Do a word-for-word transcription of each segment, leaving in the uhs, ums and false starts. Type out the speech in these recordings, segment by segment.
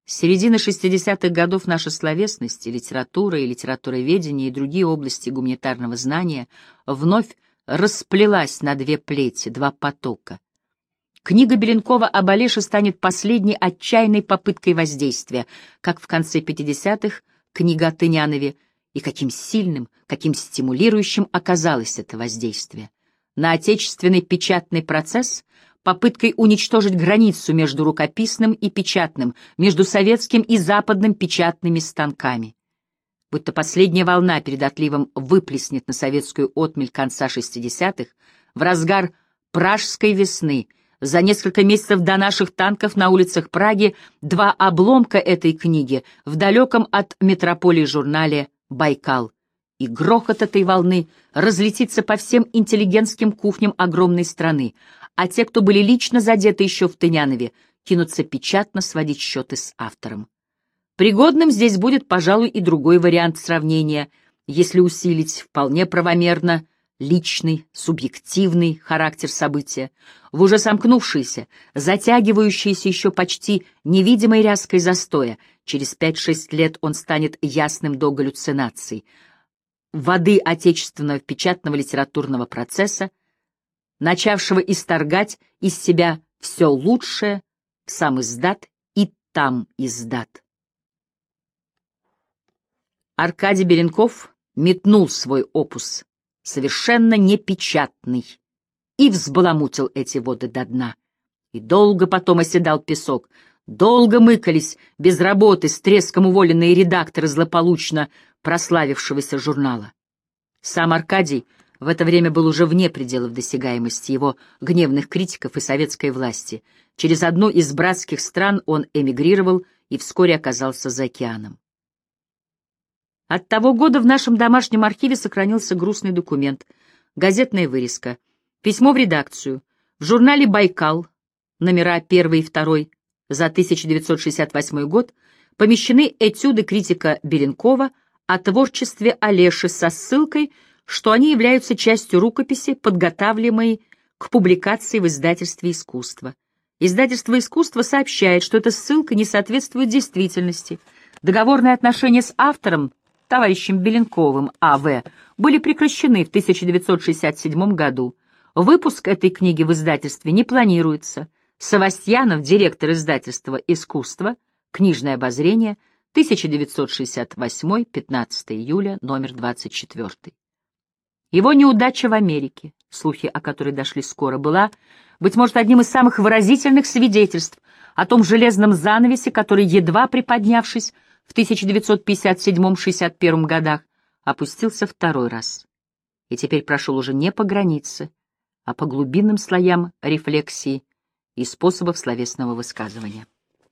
С середины шестидесятых годов наша словесность, и литература, и литературоведение, и другие области гуманитарного знания вновь расплелась на две плети, два потока. Книга Беленкова об Олеше станет последней отчаянной попыткой воздействия, как в конце пятидесятых книга о Тынянове, и каким сильным, каким стимулирующим оказалось это воздействие. На отечественный печатный процесс попыткой уничтожить границу между рукописным и печатным, между советским и западным печатными станками. Будто последняя волна перед отливом выплеснет на советскую отмель конца шестидесятых, в разгар пражской весны, за несколько месяцев до наших танков на улицах Праги, два обломка этой книги в далеком от метрополии журнале «Байкал». И грохот этой волны разлетится по всем интеллигентским кухням огромной страны, а те, кто были лично задеты еще в Тынянове, кинутся печатно сводить счеты с автором. Пригодным здесь будет, пожалуй, и другой вариант сравнения, если усилить вполне правомерно личный, субъективный характер события, в уже сомкнувшейся, затягивающейся еще почти невидимой ряской застоя, через пять-шесть лет он станет ясным до галлюцинаций, воды отечественного печатного литературного процесса, начавшего исторгать из себя все лучшее в сам издат и там издат. Аркадий Беленков метнул свой опус, совершенно непечатный, и взбаламутил эти воды до дна. И долго потом оседал песок, долго мыкались без работы с треском уволенные редакторы злополучно прославившегося журнала. Сам Аркадий в это время был уже вне пределов досягаемости его гневных критиков и советской власти. Через одну из братских стран он эмигрировал и вскоре оказался за океаном. От того года в нашем домашнем архиве сохранился грустный документ, газетная вырезка, письмо в редакцию. В журнале «Байкал», номера первый и второй за тысяча девятьсот шестьдесят восьмой год, помещены этюды критика Беленкова о творчестве Олеши со ссылкой, что они являются частью рукописи, подготавливаемой к публикации в издательстве «Искусство». Издательство «Искусство» сообщает, что эта ссылка не соответствует действительности. Договорные отношения с автором, товарищем Беленковым А В, были прекращены в тысяча девятьсот шестьдесят седьмом году. Выпуск этой книги в издательстве не планируется. Савастьянов, директор издательства «Искусство», книжное обозрение, тысяча девятьсот шестьдесят восьмой, пятнадцатого июля, номер двадцать четыре. Его неудача в Америке, слухи о которой дошли скоро, была, быть может, одним из самых выразительных свидетельств о том железном занавесе, который, едва приподнявшись в тысяча девятьсот пятьдесят седьмом — шестьдесят первом годах, опустился второй раз. И теперь прошел уже не по границе, а по глубинным слоям рефлексии и способов словесного высказывания.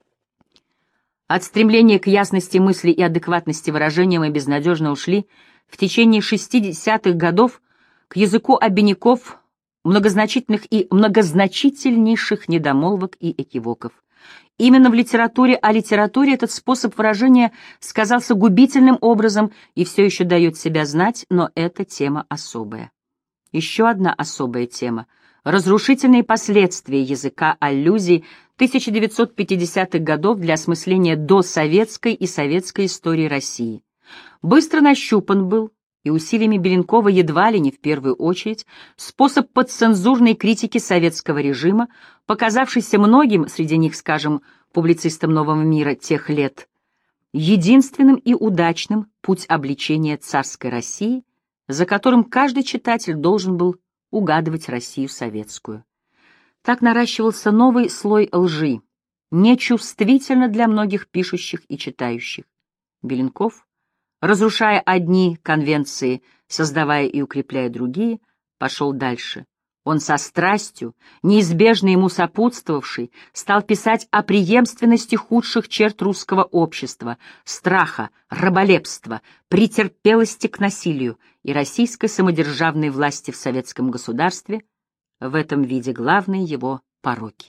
От стремления к ясности мысли и адекватности выражения мы безнадежно ушли в течение шестидесятых годов к языку обиняков, многозначительных и многозначительнейших недомолвок и экивоков. Именно в литературе о литературе этот способ выражения сказался губительным образом и все еще дает себя знать, но эта тема особая. Еще одна особая тема — разрушительные последствия языка аллюзий тысяча девятьсот пятидесятых годов для осмысления досоветской и советской истории России. Быстро нащупан был, и усилиями Беленкова едва ли не в первую очередь, способ подцензурной критики советского режима, показавшийся многим, среди них, скажем, публицистам «Нового мира» тех лет, единственным и удачным путь обличения царской России, за которым каждый читатель должен был угадывать Россию советскую. Так наращивался новый слой лжи, нечувствительно для многих пишущих и читающих. Беленков, разрушая одни конвенции, создавая и укрепляя другие, пошел дальше. Он со страстью, неизбежно ему сопутствовавшей, стал писать о преемственности худших черт русского общества, страха, раболепства, претерпелости к насилию и российской самодержавной власти в советском государстве, в этом виде главные его пороки.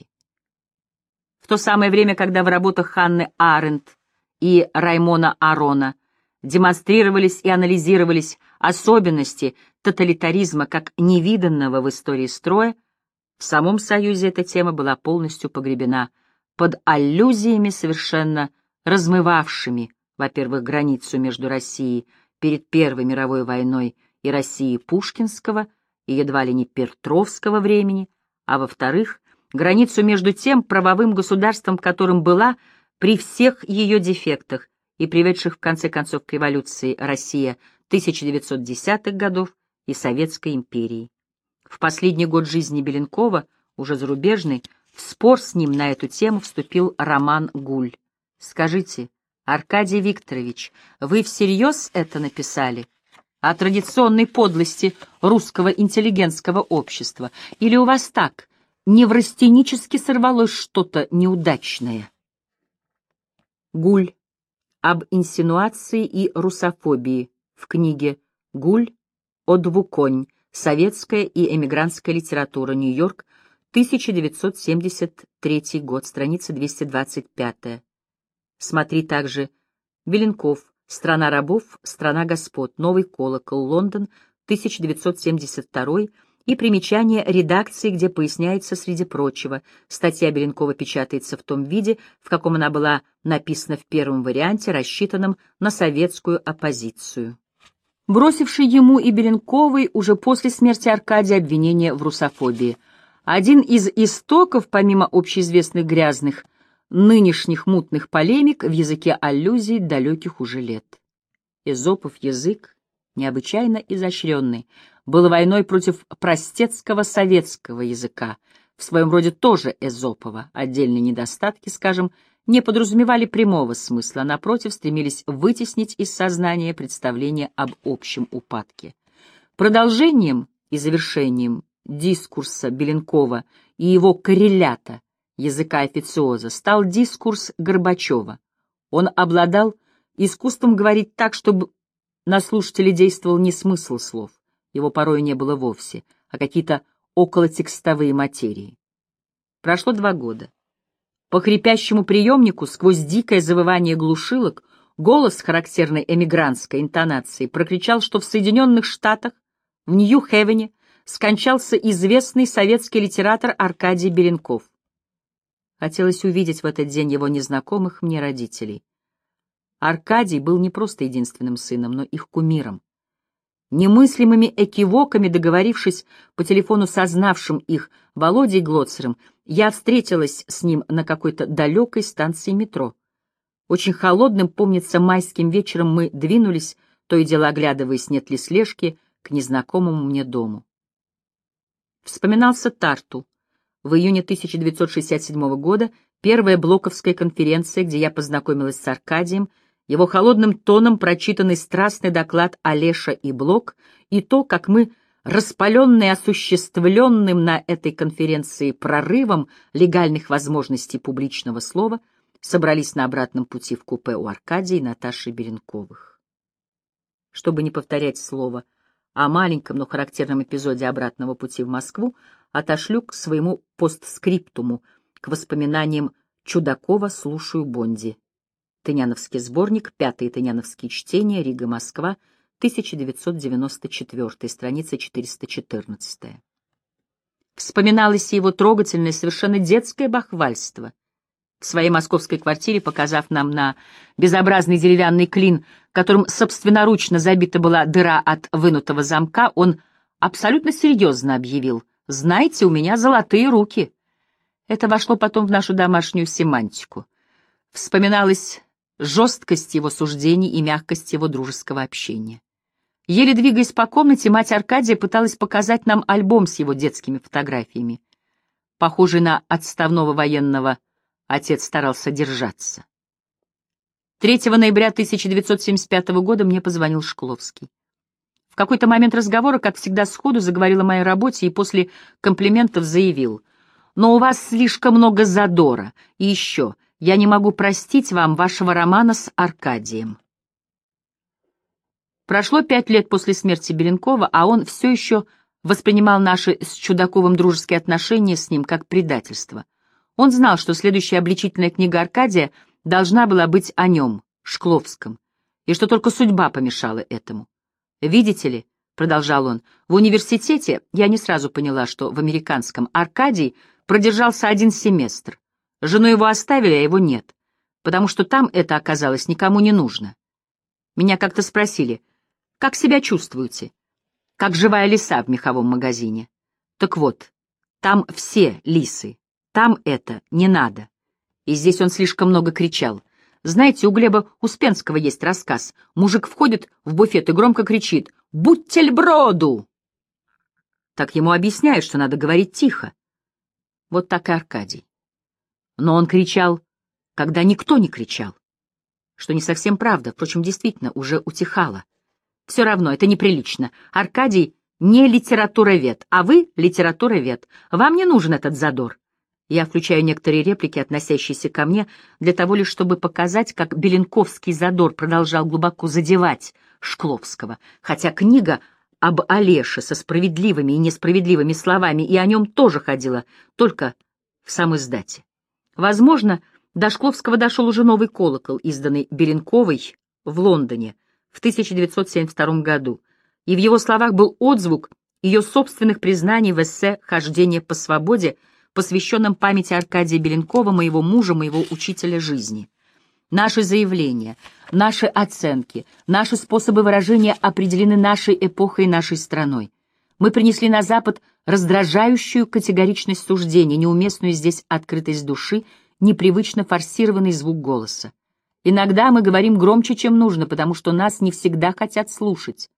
В то самое время, когда в работах Ханны Аренд и Раймона Арона демонстрировались и анализировались особенности тоталитаризма как невиданного в истории строя, в самом Союзе эта тема была полностью погребена под аллюзиями совершенно размывавшими, во-первых, границу между Россией перед Первой мировой войной и Россией пушкинского и едва ли не петровского времени, а во-вторых, границу между тем правовым государством, которым была при всех ее дефектах и приведших в конце концов к революции Россия тысяча девятьсот десятых годов и Советской империей. В последний год жизни Беленкова, уже зарубежный, в спор с ним на эту тему вступил Роман Гуль. «Скажите, Аркадий Викторович, вы всерьез это написали? О традиционной подлости русского интеллигентского общества? Или у вас так, неврастенически сорвалось что-то неудачное?» Гуль. Об инсинуации и русофобии в книге «Гуль. Одвуконь. Советская и эмигрантская литература. Нью-Йорк. тысяча девятьсот семьдесят третий год. Страница двести двадцать пять. Смотри также Беленков. Страна рабов. Страна господ. Новый колокол. Лондон. тысяча девятьсот семьдесят второй. И примечание редакции, где поясняется, среди прочего, статья Беленкова печатается в том виде, в каком она была написана в первом варианте, рассчитанном на советскую оппозицию. Бросивший ему и Беленковой уже после смерти Аркадия обвинение в русофобии. Один из истоков, помимо общеизвестных грязных, нынешних мутных полемик, в языке аллюзий далеких уже лет. Эзопов язык, необычайно изощренный, был войной против простецкого советского языка, в своем роде тоже эзопова. Отдельные недостатки, скажем, не подразумевали прямого смысла, а напротив стремились вытеснить из сознания представление об общем упадке. Продолжением и завершением дискурса Беленкова и его коррелята языка официоза стал дискурс Горбачева. Он обладал искусством говорить так, чтобы на слушателя действовал не смысл слов, его порой не было вовсе, а какие-то околотекстовые материи. Прошло два года. По хрипящему приемнику, сквозь дикое завывание глушилок, голос с характерной эмигрантской интонацией прокричал, что в Соединенных Штатах, в Нью-Хевене, скончался известный советский литератор Аркадий Беленков. Хотелось увидеть в этот день его незнакомых мне родителей. Аркадий был не просто единственным сыном, но их кумиром. Немыслимыми экивоками договорившись по телефону со знавшим их Володей Глоцером, я встретилась с ним на какой-то далекой станции метро. Очень холодным, помнится, майским вечером мы двинулись, то и дело оглядываясь, нет ли слежки, к незнакомому мне дому. Вспоминался Тарту. В июне тысяча девятьсот шестьдесят седьмого года первая Блоковская конференция, где я познакомилась с Аркадием, его холодным тоном прочитанный страстный доклад Олеша и Блок, и то, как мы, распаленные осуществленным на этой конференции прорывом легальных возможностей публичного слова, собрались на обратном пути в купе у Аркадия и Наташи Беленковых. Чтобы не повторять слово о маленьком, но характерном эпизоде обратного пути в Москву, отошлю к своему постскриптуму, к воспоминаниям Чудакова «Слушаю Бонди». Тыняновский сборник, пятые Тыняновские чтения, Рига, Москва, тысяча девятьсот девяносто четвёртый, страница четыреста четырнадцать. Вспоминалось его трогательное, совершенно детское бахвальство. В своей московской квартире, показав нам на безобразный деревянный клин, которым собственноручно забита была дыра от вынутого замка, он абсолютно серьезно объявил: «Знаете, у меня золотые руки». Это вошло потом в нашу домашнюю семантику. Вспоминалось жесткость его суждений и мягкость его дружеского общения. Еле двигаясь по комнате, мать Аркадия пыталась показать нам альбом с его детскими фотографиями. Похожий на отставного военного, отец старался держаться. третьего ноября тысяча девятьсот семьдесят пятого года мне позвонил Шкловский. В какой-то момент разговора, как всегда сходу, заговорил о моей работе и после комплиментов заявил: «Но у вас слишком много задора, и еще... Я не могу простить вам вашего романа с Аркадием». Прошло пять лет после смерти Беленкова, а он все еще воспринимал наши с Чудаковым дружеские отношения с ним как предательство. Он знал, что следующая обличительная книга Аркадия должна была быть о нем, Шкловском, и что только судьба помешала этому. «Видите ли, — продолжал он, — в университете я не сразу поняла, что в американском Аркадий продержался один семестр. Жену его оставили, а его нет. потому что там это оказалось никому не нужно. Меня как-то спросили, как себя чувствуете? Как живая лиса в меховом магазине. Так вот, там все лисы, там это не надо. И здесь он слишком много кричал. Знаете, у Глеба Успенского есть рассказ. Мужик входит в буфет и громко кричит «Бутерброду!». Так ему объясняют, что надо говорить тихо. Вот так и Аркадий. Но он кричал, когда никто не кричал. Что не совсем правда, впрочем, действительно, уже утихало. Все равно, это неприлично. Аркадий не литературовед, а вы литературовед. Вам не нужен этот задор. Я включаю некоторые реплики, относящиеся ко мне, для того лишь, чтобы показать, как беленковский задор продолжал глубоко задевать Шкловского, хотя книга об Олеше со справедливыми и несправедливыми словами и о нем тоже ходила только в самиздате. Возможно, до Шкловского дошел уже новый колокол, изданный Беленковой в Лондоне в тысяча девятьсот семьдесят втором году, и в его словах был отзвук ее собственных признаний в эссе «Хождение по свободе», посвященном памяти Аркадия Беленкова, моего мужа, моего учителя жизни. Наши заявления, наши оценки, наши способы выражения определены нашей эпохой и нашей страной. Мы принесли на Запад раздражающую категоричность суждения, неуместную здесь открытость души, непривычно форсированный звук голоса. Иногда мы говорим громче, чем нужно, потому что нас не всегда хотят слушать.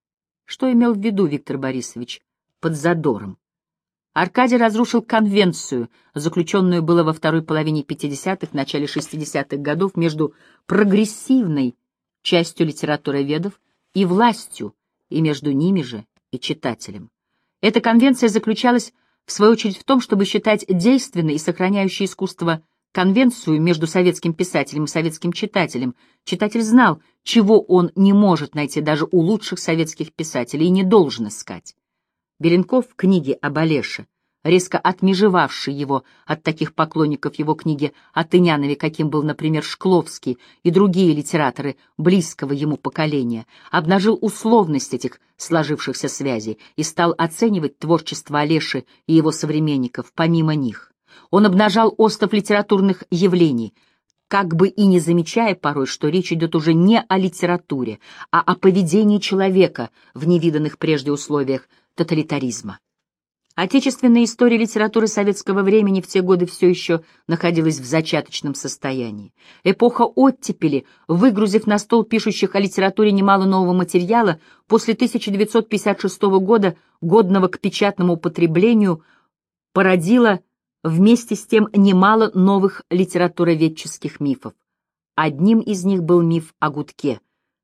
Что имел в виду Виктор Борисович под задором? Аркадий разрушил конвенцию, заключенную было во второй половине пятидесятых, начале шестидесятых годов между прогрессивной частью литературоведов и властью, и между ними же и читателем. Эта конвенция заключалась, в свою очередь, в том, чтобы считать действенной и сохраняющей искусство конвенцию между советским писателем и советским читателем. Читатель знал, чего он не может найти даже у лучших советских писателей и не должен искать. Беленков в книге об Олеше, резко отмежевавший его от таких поклонников его книги о Тынянове, каким был, например, Шкловский и другие литераторы близкого ему поколения, обнажил условность этих сложившихся связей и стал оценивать творчество Олеши и его современников помимо них. Он обнажал остов литературных явлений, как бы и не замечая порой, что речь идет уже не о литературе, а о поведении человека в невиданных прежде условиях тоталитаризма. Отечественная история литературы советского времени в те годы все еще находилась в зачаточном состоянии. Эпоха оттепели, выгрузив на стол пишущих о литературе немало нового материала, после тысяча девятьсот пятьдесят шестого года, годного к печатному употреблению, породила вместе с тем немало новых литературоведческих мифов. Одним из них был миф о Гудке,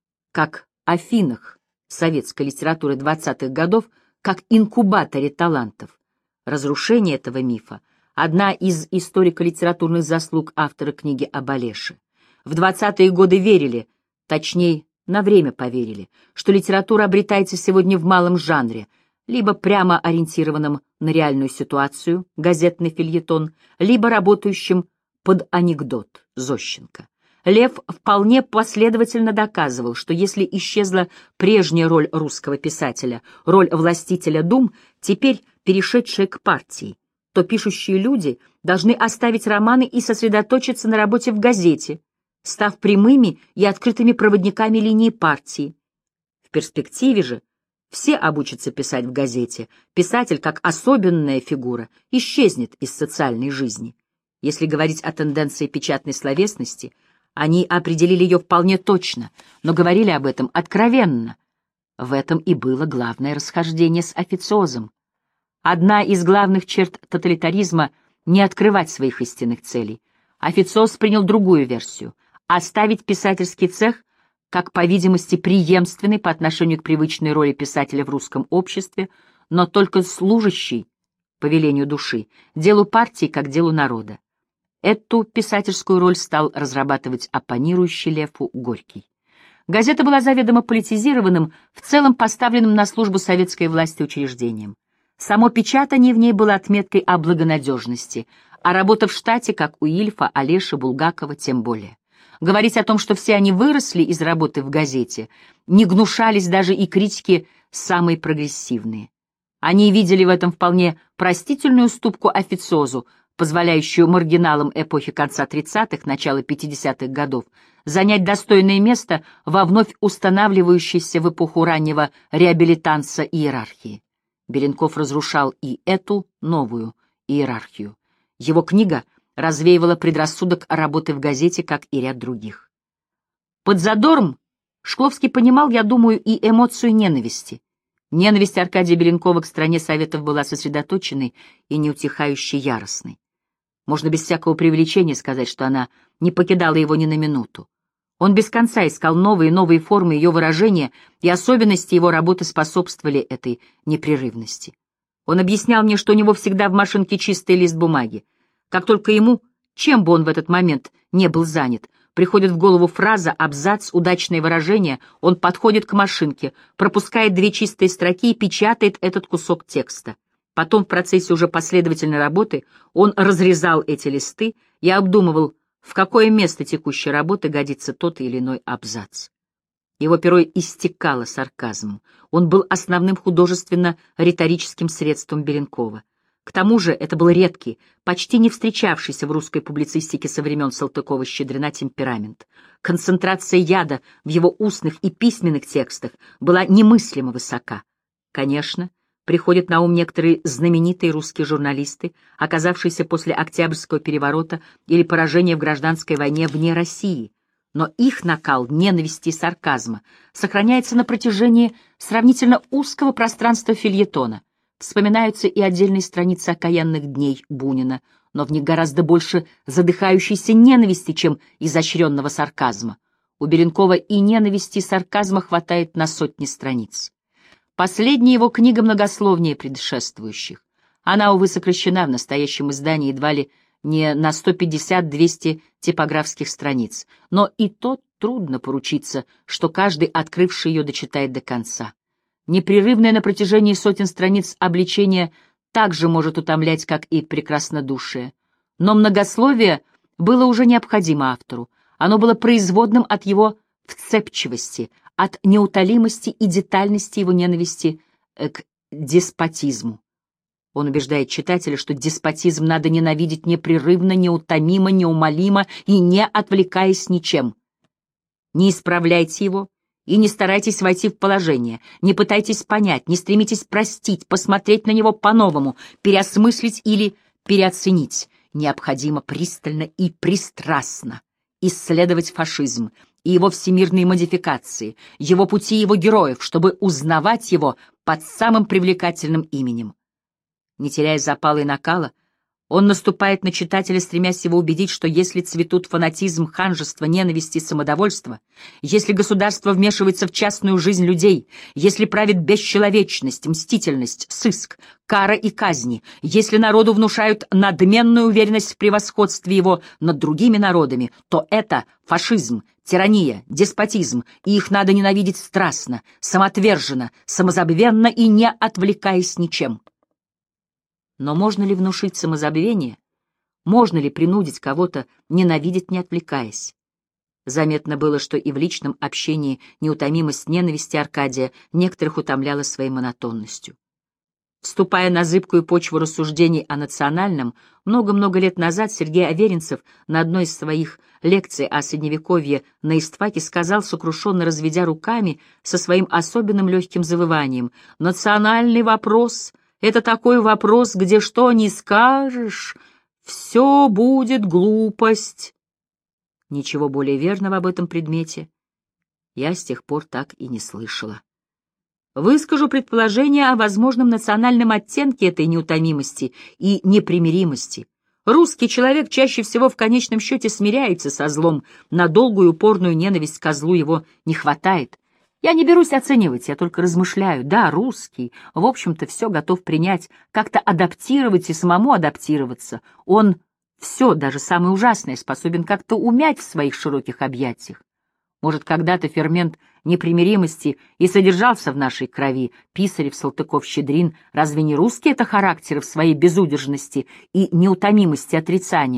как Афинах советской литературы двадцатых годов, как инкубаторе талантов. Разрушение этого мифа — одна из историко-литературных заслуг автора книги об Олеше. В двадцатые годы верили, точнее, на время поверили, что литература обретается сегодня в малом жанре, либо прямо ориентированном на реальную ситуацию, газетный фельетон, либо работающим под анекдот, Зощенко. Лев вполне последовательно доказывал, что если исчезла прежняя роль русского писателя, роль властителя дум, теперь перешедшая к партии, то пишущие люди должны оставить романы и сосредоточиться на работе в газете, став прямыми и открытыми проводниками линии партии. В перспективе же все обучатся писать в газете, писатель, как особенная фигура, исчезнет из социальной жизни. Если говорить о тенденции печатной словесности, они определили ее вполне точно, но говорили об этом откровенно. В этом и было главное расхождение с официозом. Одна из главных черт тоталитаризма — не открывать своих истинных целей. Официоз принял другую версию — оставить писательский цех как, по видимости, преемственный по отношению к привычной роли писателя в русском обществе, но только служащий, по велению души, делу партии как делу народа. Эту писательскую роль стал разрабатывать оппонирующий Леву Горький. Газета была заведомо политизированным, в целом поставленным на службу советской власти учреждением. Само печатание в ней было отметкой о благонадежности, а работа в штате, как у Ильфа, Олеши, Булгакова, тем более. Говорить о том, что все они выросли из работы в газете, не гнушались даже и критики самые прогрессивные. Они видели в этом вполне простительную уступку официозу, позволяющую маргиналам эпохи конца тридцатых, начала пятидесятых годов занять достойное место во вновь устанавливающейся в эпоху раннего реабилитанса иерархии. Беленков разрушал и эту новую иерархию. Его книга развеивала предрассудок работы в газете, как и ряд других. Под задором Шкловский понимал, я думаю, и эмоцию ненависти. Ненависть Аркадия Беленкова к стране Советов была сосредоточенной и неутихающей яростной. Можно без всякого преувеличения сказать, что она не покидала его ни на минуту. Он без конца искал новые и новые формы ее выражения, и особенности его работы способствовали этой непрерывности. Он объяснял мне, что у него всегда в машинке чистый лист бумаги. Как только ему, чем бы он в этот момент не был занят, приходит в голову фраза, абзац, удачное выражение, он подходит к машинке, пропускает две чистые строки и печатает этот кусок текста. Потом в процессе уже последовательной работы он разрезал эти листы и обдумывал, в какое место текущей работы годится тот или иной абзац. Его перо истекало сарказмом. Он был основным художественно-риторическим средством Беленкова. К тому же это был редкий, почти не встречавшийся в русской публицистике со времен Салтыкова-Щедрина темперамент. Концентрация яда в его устных и письменных текстах была немыслимо высока. Конечно, приходят на ум некоторые знаменитые русские журналисты, оказавшиеся после Октябрьского переворота или поражения в гражданской войне вне России, но их накал ненависти и сарказма сохраняется на протяжении сравнительно узкого пространства фельетона. Вспоминаются и отдельные страницы окаянных дней Бунина, но в них гораздо больше задыхающейся ненависти, чем изощренного сарказма. У Беленкова и ненависти, и сарказма хватает на сотни страниц. Последняя его книга многословнее предшествующих. Она, увы, сокращена в настоящем издании едва ли не на сто пятьдесят — двести типографских страниц, но и то трудно поручиться, что каждый, открывший ее, дочитает до конца. Непрерывное на протяжении сотен страниц обличение также может утомлять, как и прекраснодушие. Но многословие было уже необходимо автору. Оно было производным от его вцепчивости, от неутолимости и детальности его ненависти к деспотизму. Он убеждает читателя, что деспотизм надо ненавидеть непрерывно, неутомимо, неумолимо и не отвлекаясь ничем. Не исправляйте его и не старайтесь войти в положение, не пытайтесь понять, не стремитесь простить, посмотреть на него по-новому, переосмыслить или переоценить. Необходимо пристально и пристрастно исследовать фашизм и его всемирные модификации, его пути и его героев, чтобы узнавать его под самым привлекательным именем. Не теряя запала и накала, он наступает на читателя, стремясь его убедить, что если цветут фанатизм, ханжество, ненависть и самодовольство, если государство вмешивается в частную жизнь людей, если правит бесчеловечность, мстительность, сыск, кара и казни, если народу внушают надменную уверенность в превосходстве его над другими народами, то это фашизм, тирания, деспотизм, и их надо ненавидеть страстно, самоотверженно, самозабвенно и не отвлекаясь ничем. Но можно ли внушить самозабвение? Можно ли принудить кого-то ненавидеть, не отвлекаясь? Заметно было, что и в личном общении неутомимость ненависти Аркадия некоторых утомляла своей монотонностью. Вступая на зыбкую почву рассуждений о национальном, много-много лет назад Сергей Аверинцев на одной из своих лекций о Средневековье на истфаке сказал, сокрушенно разведя руками, со своим особенным легким завыванием: «Национальный вопрос — это такой вопрос, где что ни скажешь, все будет глупость». Ничего более верного об этом предмете я с тех пор так и не слышала. Выскажу предположение о возможном национальном оттенке этой неутомимости и непримиримости. Русский человек чаще всего в конечном счете смиряется со злом, на долгую упорную ненависть ко злу его не хватает. Я не берусь оценивать, я только размышляю. Да, русский, в общем-то, все готов принять, как-то адаптировать и самому адаптироваться. Он все, даже самое ужасное, способен как-то умять в своих широких объятиях. Может, когда-то фермент непримиримости и содержался в нашей крови. Писарев, Салтыков, Щедрин, разве не русские это характеры в своей безудержности и неутомимости отрицания?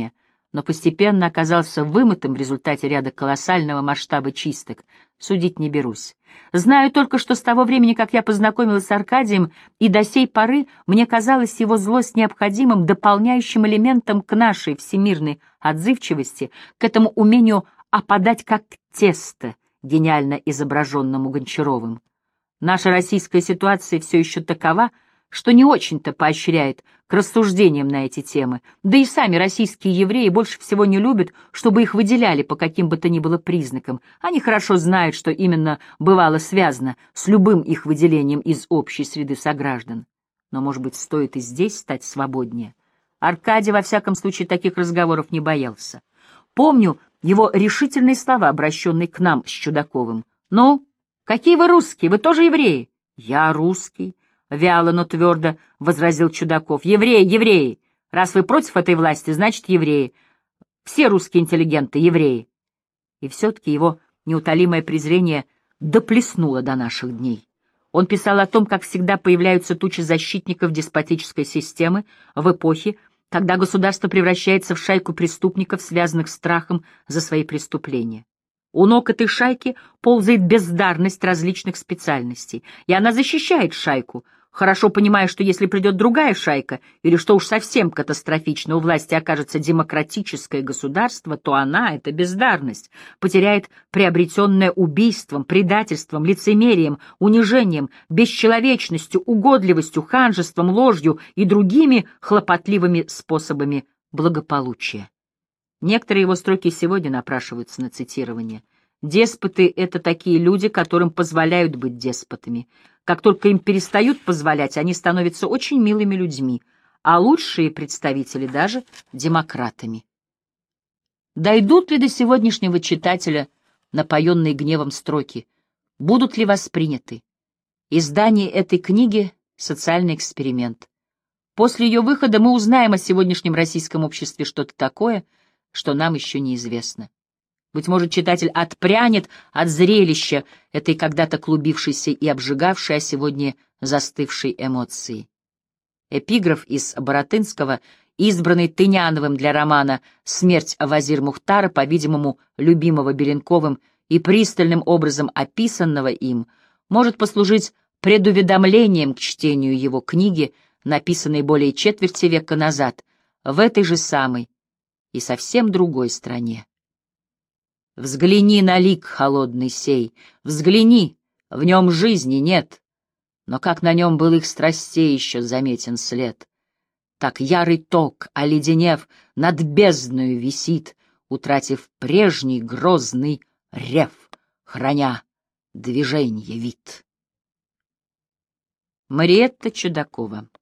но постепенно оказался вымытым в результате ряда колоссального масштаба чисток. Судить не берусь. Знаю только, что с того времени, как я познакомилась с Аркадием, и до сей поры мне казалась его злость необходимым дополняющим элементом к нашей всемирной отзывчивости, к этому умению опадать как тесто, гениально изображенному Гончаровым. Наша российская ситуация все еще такова, что не очень-то поощряет к рассуждениям на эти темы, да и сами российские евреи больше всего не любят, чтобы их выделяли по каким бы то ни было признакам. Они хорошо знают, что именно бывало связано с любым их выделением из общей среды сограждан. Но, может быть, стоит и здесь стать свободнее. Аркадий, во всяком случае, таких разговоров не боялся. Помню его решительные слова, обращенные к нам с Чудаковым. «Ну, какие вы русские? Вы тоже евреи?» «Я русский», — вяло, но твердо возразил Чудаков. «Евреи, евреи! Раз вы против этой власти, значит, евреи. Все русские интеллигенты — евреи». И все-таки его неутолимое презрение доплеснуло до наших дней. Он писал о том, как всегда появляются тучи защитников деспотической системы в эпохе, когда государство превращается в шайку преступников, связанных страхом за свои преступления. У ног этой шайки ползает бездарность различных специальностей, и она защищает шайку, хорошо понимая, что если придет другая шайка, или что уж совсем катастрофично, у власти окажется демократическое государство, то она, эта бездарность, потеряет приобретенное убийством, предательством, лицемерием, унижением, бесчеловечностью, угодливостью, ханжеством, ложью и другими хлопотливыми способами благополучия. Некоторые его строки сегодня напрашиваются на цитирование. Деспоты — это такие люди, которым позволяют быть деспотами. Как только им перестают позволять, они становятся очень милыми людьми, а лучшие представители даже демократами. Дойдут ли до сегодняшнего читателя напоенные гневом строки? Будут ли восприняты? Издание этой книги — социальный эксперимент. После ее выхода мы узнаем о сегодняшнем российском обществе что-то такое, что нам еще неизвестно. Быть может, читатель отпрянет от зрелища этой когда-то клубившейся и обжигавшей, а сегодня застывшей эмоции. Эпиграф из Баратынского, избранный Тыняновым для романа «Смерть Вазир-Мухтара», по-видимому, любимого Беренковым и пристальным образом описанного им, может послужить предуведомлением к чтению его книги, написанной более четверти века назад, в этой же самой и совсем другой стране. Взгляни на лик холодный сей, взгляни, в нем жизни нет, но как на нем был их страстей еще заметен след. Так ярый ток, оледенев, над бездною висит, утратив прежний грозный рев, храня движенье вид. Мариэтта Чудакова.